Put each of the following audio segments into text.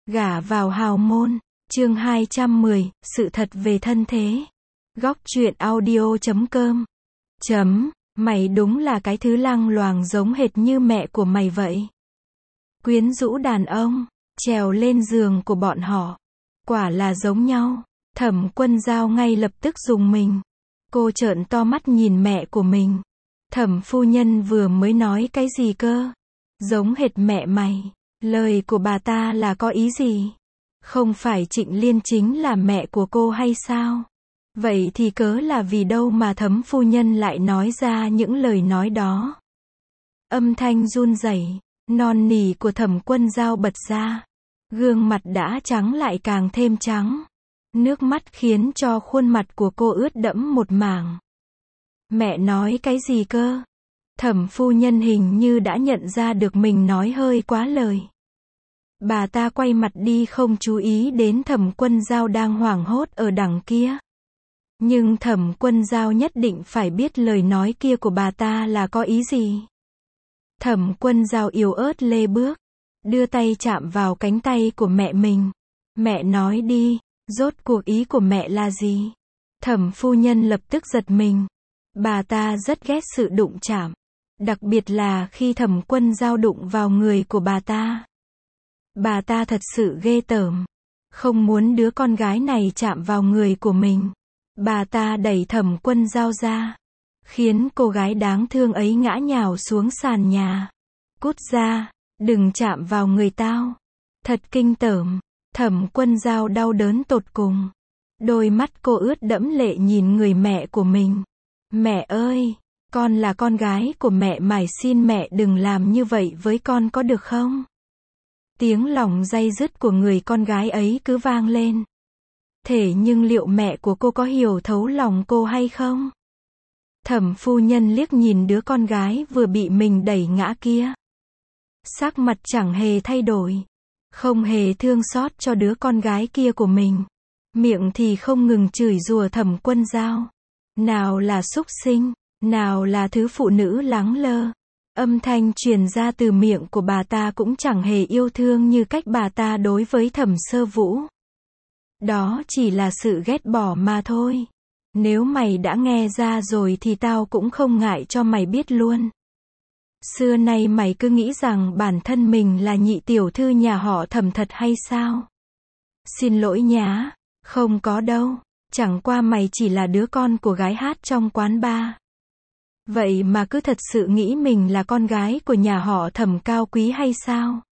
Gả vào hào môn. Chương 210, sự thật về thân thế. Góc truyện audio.com. Mày đúng là cái thứ lăng loàng giống hệt như mẹ của mày vậy. Quyến rũ đàn ông, trèo lên giường của bọn họ. Quả là giống nhau. Thẩm Quân Dao ngay lập tức rùng mình. Cô trợn to mắt nhìn mẹ của mình. Thẩm phu nhân vừa mới nói cái gì cơ? Giống hệt mẹ mày. Lời của bà ta là có ý gì? Không phải Trịnh Liên chính là mẹ của cô hay sao? Vậy thì cớ là vì đâu mà Thẩm phu nhân lại nói ra những lời nói đó? Âm thanh run rẩy, non nỉ của Thẩm Quân Dao bật ra. Gương mặt đã trắng lại càng thêm trắng. Nước mắt khiến cho khuôn mặt của cô ướt đẫm một mảng. Mẹ nói cái gì cơ? Thẩm phu nhân hình như đã nhận ra được mình nói hơi quá lời. Bà ta quay mặt đi không chú ý đến Thẩm Quân Dao đang hoảng hốt ở đằng kia. Nhưng Thẩm Quân Dao nhất định phải biết lời nói kia của bà ta là có ý gì. Thẩm Quân Dao yếu ớt lê bước, đưa tay chạm vào cánh tay của mẹ mình. Mẹ nói đi, rốt cuộc ý của mẹ là gì? Thẩm phu nhân lập tức giật mình. Bà ta rất ghét sự đụng chạm. Đặc biệt là khi Thẩm Quân Dao đụng vào người của bà ta. Bà ta thật sự ghê tởm. Không muốn đứa con gái này chạm vào người của mình. Bà ta đẩy Thẩm Quân Dao ra. Khiến cô gái đáng thương ấy ngã nhào xuống sàn nhà. Cút ra, đừng chạm vào người tao. Thật kinh tởm. Thẩm Quân Dao đau đớn tột cùng. Đôi mắt cô ướt đẫm lệ nhìn người mẹ của mình. Mẹ ơi, con là con gái của mẹ, mày xin mẹ đừng làm như vậy với con có được không? Tiếng lòng day dứt của người con gái ấy cứ vang lên. Thế nhưng liệu mẹ của cô có hiểu thấu lòng cô hay không? Thẩm phu nhân liếc nhìn đứa con gái vừa bị mình đẩy ngã kia. Sắc mặt chẳng hề thay đổi. Không hề thương xót cho đứa con gái kia của mình. Miệng thì không ngừng chửi rủa Thẩm Quân Dao. Nào là súc sinh, nào là thứ phụ nữ lẳng lơ. Âm thanh truyền ra từ miệng của bà ta cũng chẳng hề yêu thương như cách bà ta đối với Thẩm Sơ Vũ. Đó chỉ là sự ghét bỏ mà thôi. Nếu mày đã nghe ra rồi thì tao cũng không ngại cho mày biết luôn. Xưa nay mày cứ nghĩ rằng bản thân mình là nhị tiểu thư nhà họ Thẩm thật hay sao? Xin lỗi nhá, không có đâu. Chẳng qua mày chỉ là đứa con của gái hát trong quán bar. Vậy mà cứ thật sự nghĩ mình là con gái của nhà họ Thẩm cao quý hay sao?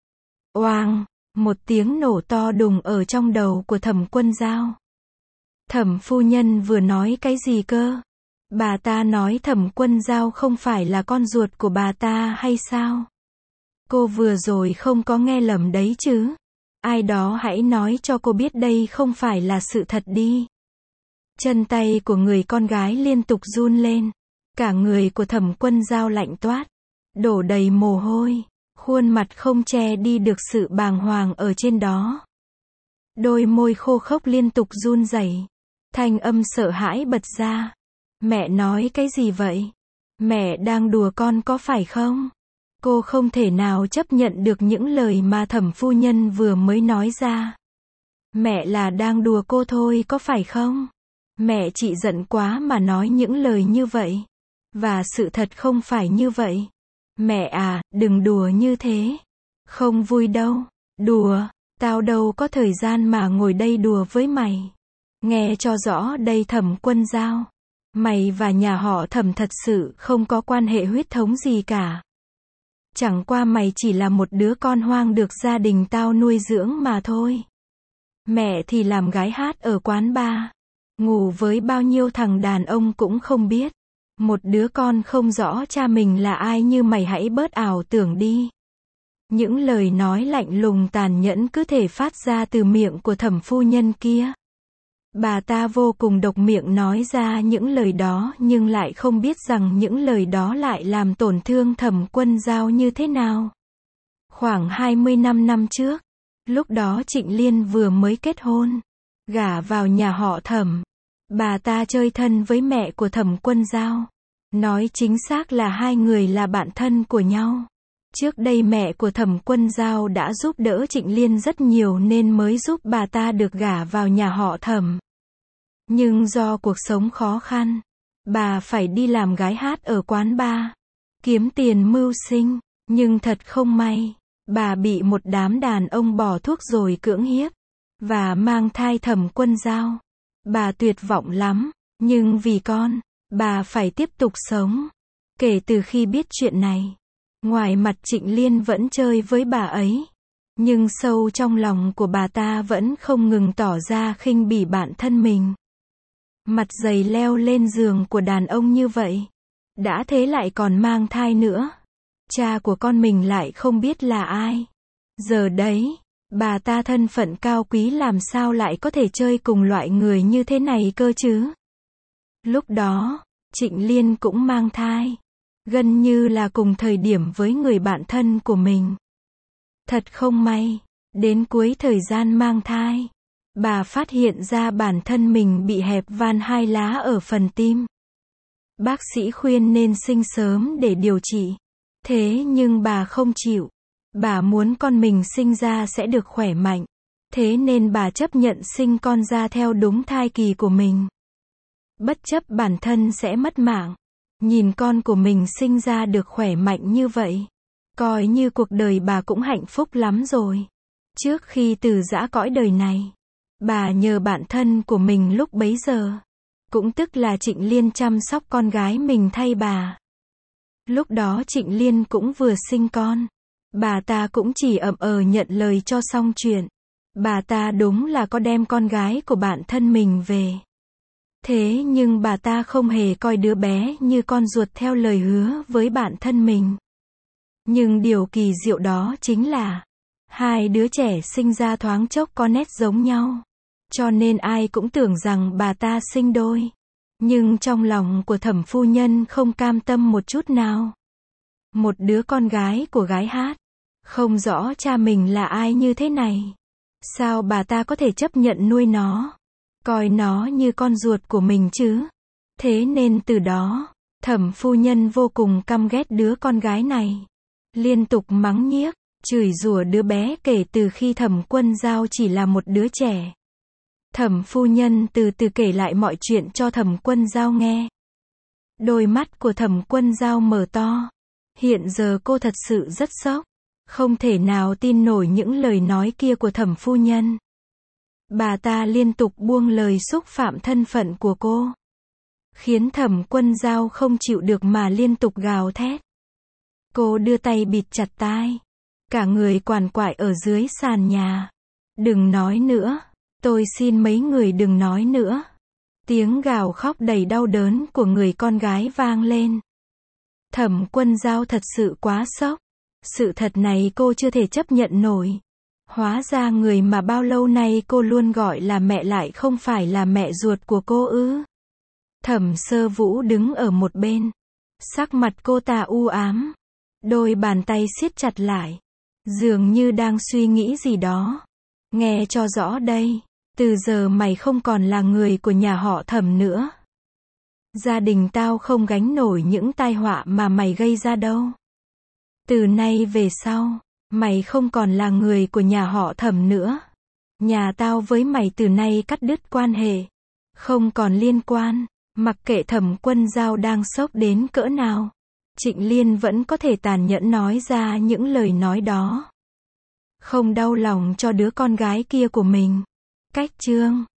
Oang, một tiếng nổ to đùng ở trong đầu của Thẩm Quân Dao. Thẩm phu nhân vừa nói cái gì cơ? Bà ta nói Thẩm Quân Dao không phải là con ruột của bà ta hay sao? Cô vừa rồi không có nghe lầm đấy chứ? Ai đó hãy nói cho cô biết đây không phải là sự thật đi. Chân tay của người con gái liên tục run lên. Cả người của Thẩm Quân Dao lạnh toát, đổ đầy mồ hôi, khuôn mặt không che đi được sự bàng hoàng ở trên đó. Đôi môi khô khốc liên tục run rẩy, thanh âm sợ hãi bật ra. Mẹ nói cái gì vậy? Mẹ đang đùa con có phải không? Cô không thể nào chấp nhận được những lời mà Thẩm phu nhân vừa mới nói ra. Mẹ là đang đùa cô thôi có phải không? Mẹ chị giận quá mà nói những lời như vậy. Và sự thật không phải như vậy. Mẹ à, đừng đùa như thế. Không vui đâu. Đùa, tao đâu có thời gian mà ngồi đây đùa với mày. Nghe cho rõ đây Thẩm Quân Dao. Mày và nhà họ Thẩm thật sự không có quan hệ huyết thống gì cả. Chẳng qua mày chỉ là một đứa con hoang được gia đình tao nuôi dưỡng mà thôi. Mẹ thì làm gái hát ở quán bar. Ngủ với bao nhiêu thằng đàn ông cũng không biết. Một đứa con không rõ cha mình là ai như mày hãy bớt ảo tưởng đi. Những lời nói lạnh lùng tàn nhẫn cứ thể phát ra từ miệng của Thẩm phu nhân kia. Bà ta vô cùng độc miệng nói ra những lời đó nhưng lại không biết rằng những lời đó lại làm tổn thương Thẩm Quân Dao như thế nào. Khoảng 25 năm trước, lúc đó Trịnh Liên vừa mới kết hôn, gả vào nhà họ Thẩm. Bà ta chơi thân với mẹ của Thẩm Quân Dao. Nói chính xác là hai người là bạn thân của nhau. Trước đây mẹ của Thẩm Quân Dao đã giúp đỡ Trịnh Liên rất nhiều nên mới giúp bà ta được gả vào nhà họ Thẩm. Nhưng do cuộc sống khó khăn, bà phải đi làm gái hát ở quán bar, kiếm tiền mưu sinh, nhưng thật không may, bà bị một đám đàn ông bỏ thuốc rồi cưỡng hiếp, và mang thai Thẩm Quân Dao. Bà tuyệt vọng lắm, nhưng vì con, bà phải tiếp tục sống. Kể từ khi biết chuyện này, ngoài mặt Trịnh Liên vẫn chơi với bà ấy, nhưng sâu trong lòng của bà ta vẫn không ngừng tỏ ra khinh bỉ bản thân mình. Mặt dày leo lên giường của đàn ông như vậy, đã thế lại còn mang thai nữa. Cha của con mình lại không biết là ai. Giờ đấy, bà ta thân phận cao quý làm sao lại có thể chơi cùng loại người như thế này cơ chứ? Lúc đó, Trịnh Liên cũng mang thai, gần như là cùng thời điểm với người bạn thân của mình. Thật không may, đến cuối thời gian mang thai, bà phát hiện ra bản thân mình bị hẹp van 2 lá ở phần tim. Bác sĩ khuyên nên sinh sớm để điều trị. Thế nhưng bà không chịu. Bà muốn con mình sinh ra sẽ được khỏe mạnh. Thế nên bà chấp nhận sinh con ra theo đúng thai kỳ của mình. Bất chấp bản thân sẽ mất mạng. Nhìn con của mình sinh ra được khỏe mạnh như vậy, coi như cuộc đời bà cũng hạnh phúc lắm rồi. Trước khi từ giã cõi đời này, bà nhờ bạn thân của mình lúc bấy giờ, cũng tức là Trịnh Liên chăm sóc con gái mình thay bà. Lúc đó Trịnh Liên cũng vừa sinh con. Bà ta cũng chỉ nhận lời cho xong chuyện. Bà ta đúng là có đem con gái của bạn thân mình về. Thế nhưng bà ta không hề coi đứa bé như con ruột theo lời hứa với bạn thân mình. Nhưng điều kỳ diệu đó chính là, hai đứa trẻ sinh ra thoáng chốc có nét giống nhau. Cho nên ai cũng tưởng rằng bà ta sinh đôi. Nhưng trong lòng của Thẩm phu nhân không cam tâm một chút nào. Một đứa con gái của gái hát, không rõ cha mình là ai như thế này. Sao bà ta có thể chấp nhận nuôi nó, coi nó như con ruột của mình chứ? Thế nên từ đó, Thẩm phu nhân vô cùng căm ghét đứa con gái này. Liên tục mắng nhiếc, chửi rủa đứa bé kể từ khi Thẩm Quân Dao chỉ là một đứa trẻ. Thẩm phu nhân từ từ kể lại mọi chuyện cho Thẩm Quân Dao nghe. Đôi mắt của Thẩm Quân Dao mở to. Hiện giờ cô thật sự rất sốc. Không thể nào tin nổi những lời nói kia của Thẩm phu nhân. Bà ta liên tục buông lời xúc phạm thân phận của cô, khiến Thẩm Quân Dao không chịu được mà liên tục gào thét. Cô đưa tay bịt chặt tai, cả người quằn quại ở dưới sàn nhà. Đừng nói nữa, tôi xin mấy người đừng nói nữa. Tiếng gào khóc đầy đau đớn của người con gái vang lên. Thẩm Quân Dao thật sự quá sốc. Sự thật này cô chưa thể chấp nhận nổi. Hóa ra người mà bao lâu nay cô luôn gọi là mẹ lại không phải là mẹ ruột của cô ư? Thẩm Sơ Vũ đứng ở một bên. Sắc mặt cô ta u ám. Đôi bàn tay siết chặt lại. Dường như đang suy nghĩ gì đó. Nghe cho rõ đây. Từ giờ mày không còn là người của nhà họ Thẩm nữa. Gia đình tao không gánh nổi những tai họa mà mày gây ra đâu. Từ nay về sau, mày không còn là người của nhà họ Thẩm nữa. Nhà tao với mày từ nay cắt đứt quan hệ. Không còn liên quan. Mặc kệ Thẩm Quân Dao đang sốc đến cỡ nào, Trịnh Liên vẫn có thể tàn nhẫn nói ra những lời nói đó. Không đau lòng cho đứa con gái kia của mình. Cách chương